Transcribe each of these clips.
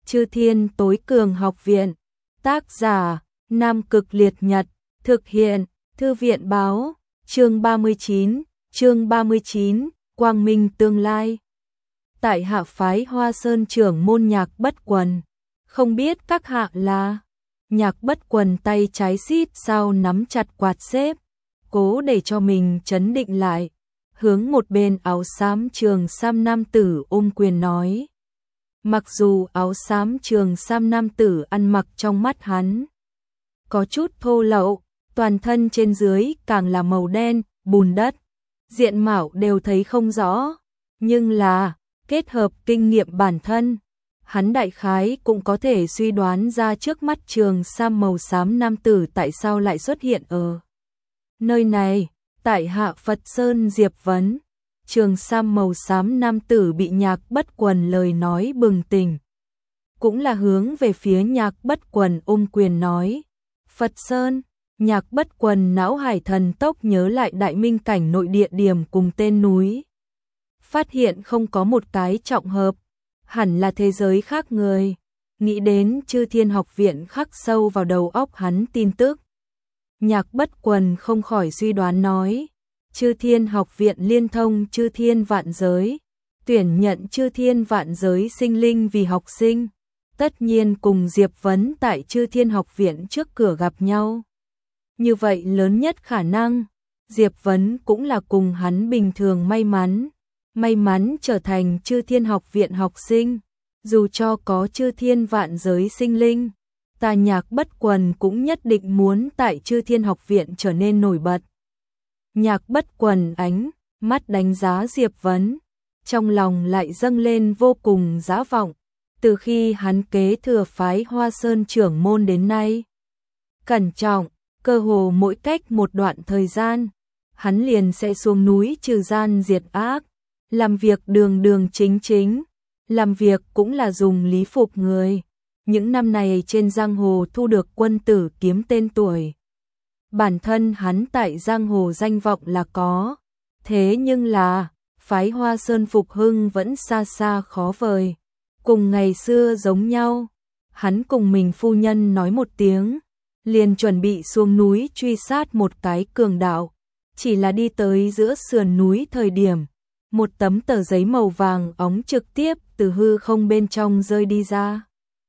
Chư Thiên Tối Cường Học Viện. Tác giả: Nam Cực Liệt Nhật. Thực hiện: Thư viện báo. Chương 39, Quang Minh Tương Lai. Tại hạ phái Hoa Sơn trưởng môn Nhạc Bất Quần. Không biết các hạ là? Nhạc Bất Quần tay trái xít sao nắm chặt quạt xếp, cố để cho mình trấn định lại, hướng một bên áo xám trường sam nam tử ôm quyền nói. Mặc dù áo xám trường sam nam tử ăn mặc trong mắt hắn có chút thô lậu, toàn thân trên dưới càng là màu đen, bùn đất, diện mạo đều thấy không rõ, nhưng là kết hợp kinh nghiệm bản thân, hắn đại khái cũng có thể suy đoán ra trước mắt trường sam màu xám nam tử tại sao lại xuất hiện ở nơi này. Tại hạ Phật Sơn Diệp Vấn. Trường sam màu xám nam tử bị Nhạc Bất Quần lời nói bừng tỉnh, cũng là hướng về phía Nhạc Bất Quần ôm quyền nói. Phật Sơn. Nhạc Bất Quần não hải thần tốc nhớ lại Đại Minh cảnh nội địa điểm cùng tên núi, phát hiện không có một cái trọng hợp, hẳn là thế giới khác người. Nghĩ đến Chư Thiên Học Viện khắc sâu vào đầu óc hắn tin tức, Nhạc Bất Quần không khỏi suy đoán nói. Chư Thiên Học Viện liên thông chư thiên vạn giới, tuyển nhận chư thiên vạn giới sinh linh vì học sinh, tất nhiên cùng Diệp Vấn tại Chư Thiên Học Viện trước cửa gặp nhau. Như vậy lớn nhất khả năng, Diệp Vấn cũng là cùng hắn bình thường may mắn trở thành Chư Thiên Học Viện học sinh. Dù cho có chư thiên vạn giới sinh linh, ta Nhạc Bất Quần cũng nhất định muốn tại Chư Thiên Học Viện trở nên nổi bật. Nhạc Bất Quần ánh mắt đánh giá Diệp Vấn, trong lòng lại dâng lên vô cùng dã vọng. Từ khi hắn kế thừa phái Hoa Sơn trưởng môn đến nay, cẩn trọng, cơ hồ mỗi cách một đoạn thời gian, hắn liền sẽ xuống núi trừ gian diệt ác, làm việc đường đường chính chính, làm việc cũng là dùng lý phục người. Những năm này trên giang hồ thu được quân tử kiếm tên tuổi. Bản thân hắn tại giang hồ danh vọng là có, thế nhưng là phái Hoa Sơn phục hưng vẫn xa xa khó vời. Cùng ngày xưa giống nhau, hắn cùng mình phu nhân nói một tiếng, liền chuẩn bị xuống núi truy sát một cái cường đạo. Chỉ là đi tới giữa sườn núi thời điểm, một tấm tờ giấy màu vàng óng trực tiếp từ hư không bên trong rơi đi ra,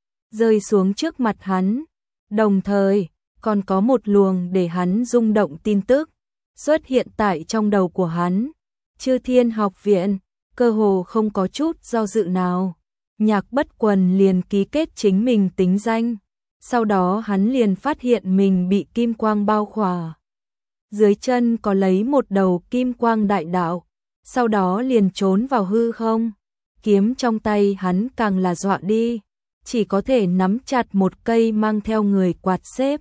rơi xuống trước mặt hắn, đồng thời còn có một luồng để hắn rung động tin tức xuất hiện tại trong đầu của hắn. Chư Thiên Học Viện. Cơ hồ không có chút do dự nào, Nhạc Bất Quần liền ký kết chính mình tính danh. Sau đó hắn liền phát hiện mình bị kim quang bao khỏa, dưới chân có lấy một đầu kim quang đại đạo, sau đó liền trốn vào hư không. Kiếm trong tay hắn càng là dọa đi, chỉ có thể nắm chặt một cây mang theo người quạt xếp,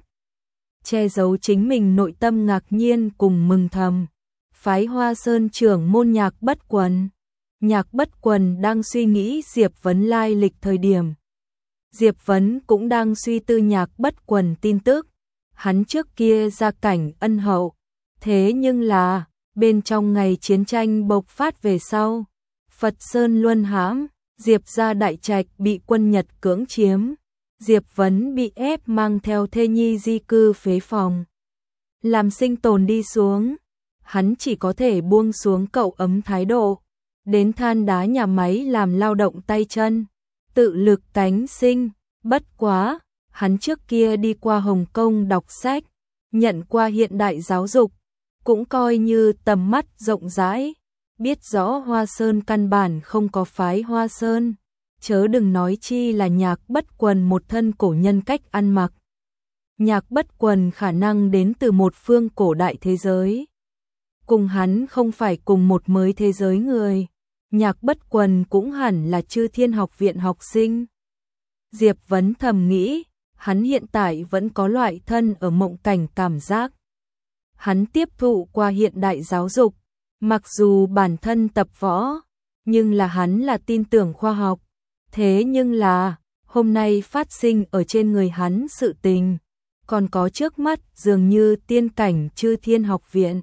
che giấu chính mình nội tâm ngạc nhiên cùng mừng thầm. Phái Hoa Sơn trưởng môn Nhạc Bất Quần. Nhạc Bất Quần đang suy nghĩ Diệp Vấn lai lịch thời điểm, Diệp Vấn cũng đang suy tư Nhạc Bất Quần tin tức. Hắn trước kia gia cảnh ân hậu, thế nhưng là bên trong ngày chiến tranh bộc phát về sau, Phật Sơn luân hãm, Diệp gia đại trạch bị quân Nhật cưỡng chiếm, Diệp Vấn bị ép mang theo thê nhi di cư phế phòng. Làm sinh tồn đi xuống, hắn chỉ có thể buông xuống cậu ấm thái độ, đến than đá nhà máy làm lao động tay chân, tự lực cánh sinh. Bất quá, hắn trước kia đi qua Hồng Kông đọc sách, nhận qua hiện đại giáo dục, cũng coi như tầm mắt rộng rãi, biết rõ Hoa Sơn căn bản không có phái Hoa Sơn, chớ đừng nói chi là Nhạc Bất Quần một thân cổ nhân cách ăn mặc. Nhạc Bất Quần khả năng đến từ một phương cổ đại thế giới, cùng hắn không phải cùng một mới thế giới người. Nhạc Bất Quần cũng hẳn là Chư Thiên Học Viện học sinh. Diệp Vấn thầm nghĩ, hắn hiện tại vẫn có loại thân ở mộng cảnh cảm giác. Hắn tiếp thụ qua hiện đại giáo dục, mặc dù bản thân tập võ, nhưng là hắn là tin tưởng khoa học. Thế nhưng là, hôm nay phát sinh ở trên người hắn sự tình, còn có trước mắt dường như tiên cảnh Chư Thiên Học Viện.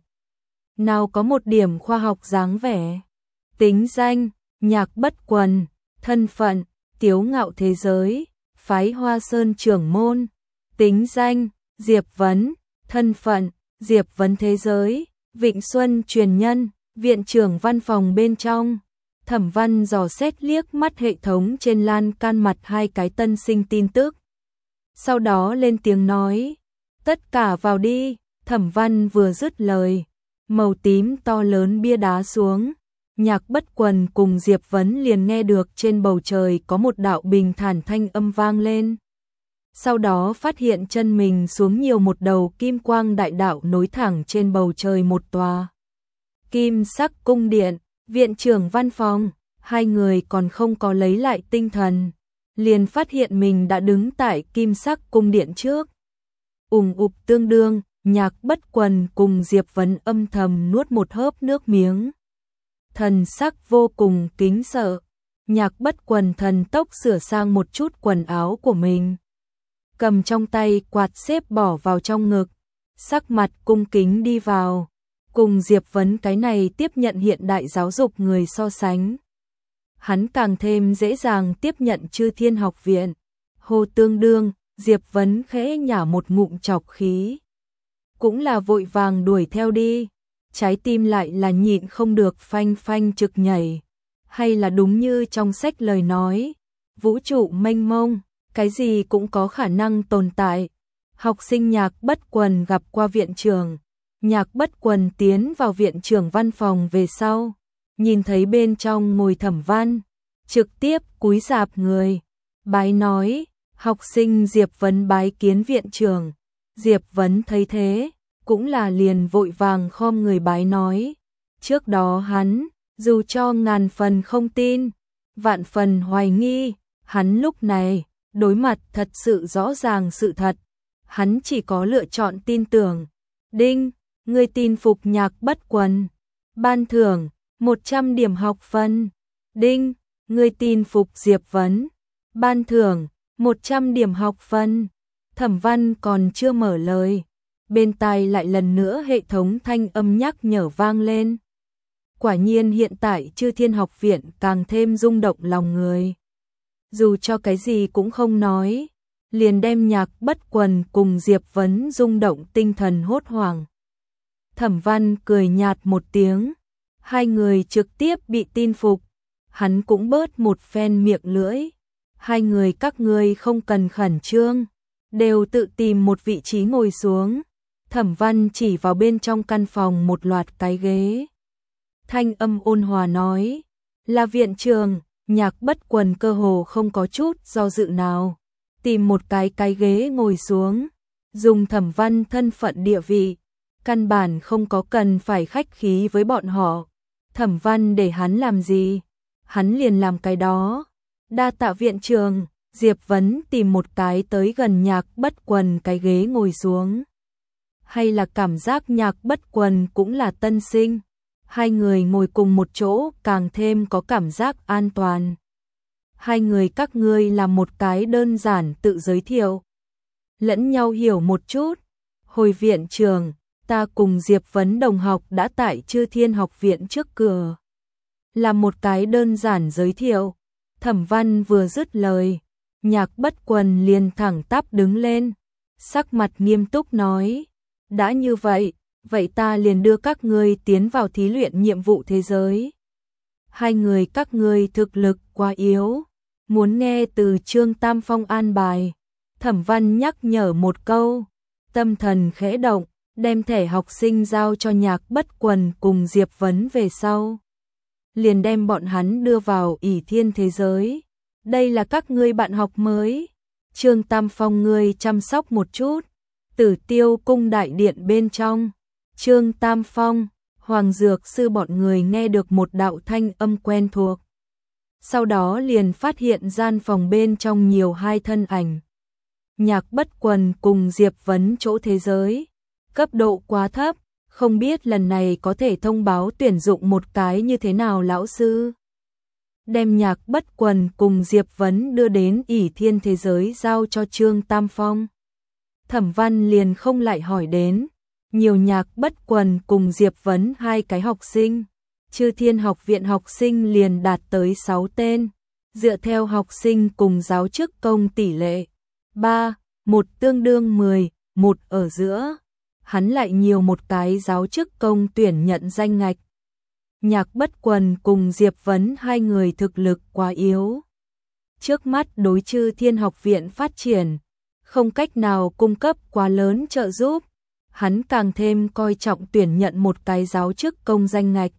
Nào có một điểm khoa học dáng vẻ. Tính danh, Nhạc Bất Quần, thân phận, Tiếu Ngạo thế giới, phái Hoa Sơn trưởng môn, tính danh, Diệp Vấn, thân phận, Diệp Vấn thế giới, Vịnh Xuân truyền nhân, viện trưởng văn phòng bên trong. Thẩm Văn dò xét liếc mắt hệ thống trên lan can mặt hai cái tân sinh tin tức. Sau đó lên tiếng nói, tất cả vào đi. Thẩm Văn vừa dứt lời, màu tím to lớn bia đá xuống. Nhạc Bất Quần cùng Diệp Vấn liền nghe được trên bầu trời có một đạo bình thản thanh âm vang lên. Sau đó phát hiện chân mình xuống nhiều một đầu kim quang đại đạo nối thẳng trên bầu trời một tòa kim sắc cung điện, viện trưởng văn phòng. Hai người còn không có lấy lại tinh thần, liền phát hiện mình đã đứng tại kim sắc cung điện trước. Ùng ục tương đương, Nhạc Bất Quần cùng Diệp Vấn âm thầm nuốt một hớp nước miếng. Thần sắc vô cùng kính sợ. Nhạc Bất Quần thần tốc sửa sang một chút quần áo của mình, cầm trong tay quạt xếp bỏ vào trong ngực, sắc mặt cung kính đi vào. Cùng Diệp Vấn cái này tiếp nhận hiện đại giáo dục người so sánh, hắn càng thêm dễ dàng tiếp nhận Chư Thiên Học viện. Hô tương đương, Diệp Vấn khẽ nhả một ngụm trọc khí, cũng là vội vàng đuổi theo đi, trái tim lại là nhịn không được phanh phanh trực nhảy. Hay là đúng như trong sách lời nói, vũ trụ mênh mông, cái gì cũng có khả năng tồn tại. Học sinh Nhạc Bất Quần gặp qua viện trưởng. Nhạc Bất Quần tiến vào viện trưởng văn phòng về sau, nhìn thấy bên trong ngồi Thẩm Văn, trực tiếp cúi rạp người, bái nói, học sinh Diệp Vấn bái kiến viện trưởng. Diệp Vấn thấy thế, cũng là liền vội vàng khom người bái nói. Trước đó hắn, dù cho ngàn phần không tin, vạn phần hoài nghi, hắn lúc này, đối mặt thật sự rõ ràng sự thật, hắn chỉ có lựa chọn tin tưởng. Đinh, người tin phục Nhạc Bất Quần, ban thưởng 100 điểm học phân. Đinh, người tin phục Diệp Vấn, ban thưởng 100 điểm học phân. Thẩm Văn còn chưa mở lời, bên tai lại lần nữa hệ thống thanh âm nhắc nhở vang lên. Quả nhiên hiện tại Chư Thiên Học viện càng thêm rung động lòng người. Dù cho cái gì cũng không nói, liền đem Nhạc Bất Quần cùng Diệp Vấn rung động tinh thần hốt hoảng. Thẩm Văn cười nhạt một tiếng, hai người trực tiếp bị tin phục, hắn cũng bớt một phen miệng lưỡi. Hai người các ngươi không cần khẩn trương, đều tự tìm một vị trí ngồi xuống. Thẩm Văn chỉ vào bên trong căn phòng một loạt cái ghế, thanh âm ôn hòa nói, là viện trưởng. Nhạc Bất Quần cơ hồ không có chút do dự nào, tìm một cái ghế ngồi xuống. Dùng Thẩm Văn thân phận địa vị, căn bản không có cần phải khách khí với bọn họ. Thẩm Văn để hắn làm gì, hắn liền làm cái đó. Đa tạ viện trưởng. Diệp Vấn tìm một cái tới gần Nhạc Bất Quần cái ghế ngồi xuống. Hay là cảm giác Nhạc Bất Quần cũng là tân sinh, hai người ngồi cùng một chỗ càng thêm có cảm giác an toàn. Hai người các ngươi làm một cái đơn giản tự giới thiệu, lẫn nhau hiểu một chút. Hồi viện trưởng, ta cùng Diệp Vấn đồng học đã tại Chư Thiên Học viện trước cửa. Làm một cái đơn giản giới thiệu. Thẩm Văn vừa dứt lời, Nhạc Bất Quần liền thẳng tắp đứng lên, sắc mặt nghiêm túc nói, đã như vậy, vậy ta liền đưa các ngươi tiến vào thí luyện nhiệm vụ thế giới. Hai người các ngươi thực lực quá yếu, muốn nghe từ Trương Tam Phong an bài. Thẩm Văn nhắc nhở một câu, tâm thần khẽ động, đem thẻ học sinh giao cho Nhạc Bất Quần cùng Diệp Vấn về sau, liền đem bọn hắn đưa vào ỷ thiên thế giới. Đây là các ngươi bạn học mới, Trương Tam Phong ngươi chăm sóc một chút. Tử Tiêu cung đại điện bên trong, Trương Tam Phong, Hoàng Dược sư bọn người nghe được một đạo thanh âm quen thuộc. Sau đó liền phát hiện gian phòng bên trong nhiều hai thân ảnh. Nhạc Bất Quần cùng Diệp Vấn chỗ thế giới, cấp độ quá thấp, không biết lần này có thể thông báo tuyển dụng một cái như thế nào lão sư. Đem Nhạc Bất Quần cùng Diệp Vấn đưa đến ỷ thiên thế giới giao cho Trương Tam Phong. Thẩm Văn liền không lại hỏi đến, nhiều Nhạc Bất Quần cùng Diệp Vấn hai cái học sinh, Chư Thiên Học viện học sinh liền đạt tới 6 tên. Dựa theo học sinh cùng giáo chức công tỷ lệ 3:1 tương đương 10:1 ở giữa, hắn lại nhiều một cái giáo chức công tuyển nhận danh ngạch. Nhạc Bất Quần cùng Diệp Vấn hai người thực lực quá yếu. Trước mắt đối Chư Thiên Học Viện phát triển, không cách nào cung cấp quá lớn trợ giúp, hắn càng thêm coi trọng tuyển nhận một cái giáo chức công danh ngạch.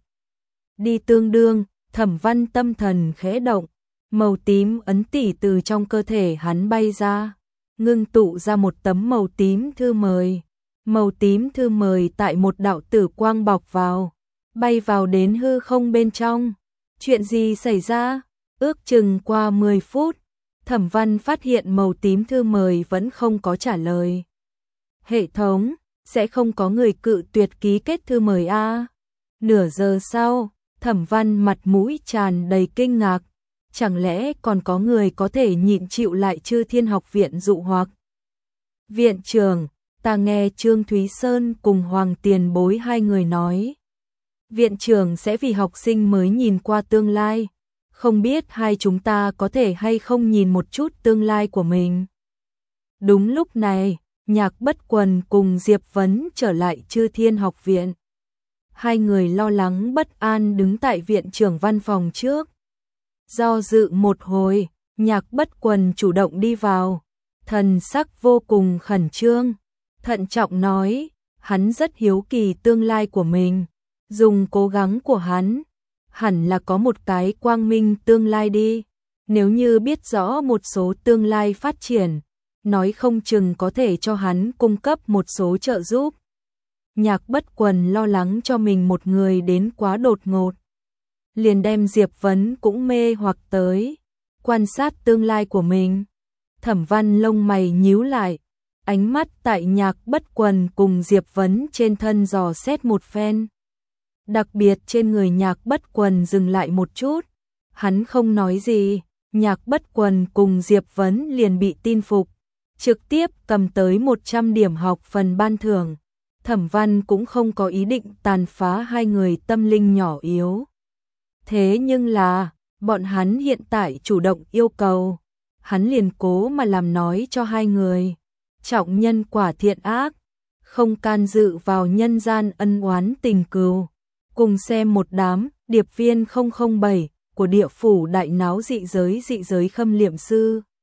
Đi tương đương, Thẩm Văn tâm thần khẽ động, màu tím ấn tỷ từ trong cơ thể hắn bay ra, ngưng tụ ra một tấm màu tím thư mời. Màu tím thư mời tại một đạo tử quang bọc vào, bay vào đến hư không bên trong. Chuyện gì xảy ra? Ước chừng qua 10 phút, Thẩm Văn phát hiện màu tím thư mời vẫn không có trả lời. Hệ thống, sẽ không có người cự tuyệt ký kết thư mời a? Nửa giờ sau, Thẩm Văn mặt mũi tràn đầy kinh ngạc, chẳng lẽ còn có người có thể nhịn chịu lại Chư Thiên Học Viện dụ hoặc? Viện trưởng, ta nghe Trương Thúy Sơn cùng Hoàng Tiền Bối hai người nói, viện trưởng sẽ vì học sinh mới nhìn qua tương lai, không biết hai chúng ta có thể hay không nhìn một chút tương lai của mình. Đúng lúc này, Nhạc Bất Quần cùng Diệp Vấn trở lại Chư Thiên Học Viện. Hai người lo lắng bất an đứng tại viện trưởng văn phòng trước. Do dự một hồi, Nhạc Bất Quần chủ động đi vào, thần sắc vô cùng khẩn trương, thận trọng nói, hắn rất hiếu kỳ tương lai của mình, dùng cố gắng của hắn, hẳn là có một cái quang minh tương lai đi, nếu như biết rõ một số tương lai phát triển, nói không chừng có thể cho hắn cung cấp một số trợ giúp. Nhạc Bất Quần lo lắng cho mình một người đến quá đột ngột, liền đem Diệp Vấn cũng mê hoặc tới, quan sát tương lai của mình. Thẩm Văn lông mày nhíu lại, ánh mắt tại Nhạc Bất Quần cùng Diệp Vấn trên thân dò xét một phen. Đặc biệt trên người Nhạc Bất Quần dừng lại một chút, hắn không nói gì, Nhạc Bất Quần cùng Diệp Vấn liền bị tin phục, trực tiếp cầm tới 100 điểm học phần ban thưởng. Thẩm Văn cũng không có ý định tàn phá hai người tâm linh nhỏ yếu. Thế nhưng là, bọn hắn hiện tại chủ động yêu cầu, hắn liền cố mà làm nói cho hai người. Trọng nhân quả thiện ác, không can dự vào nhân gian ân oán tình cừu. Cùng xem một đám điệp viên 007 của địa phủ đại náo dị giới khâm liệm sư.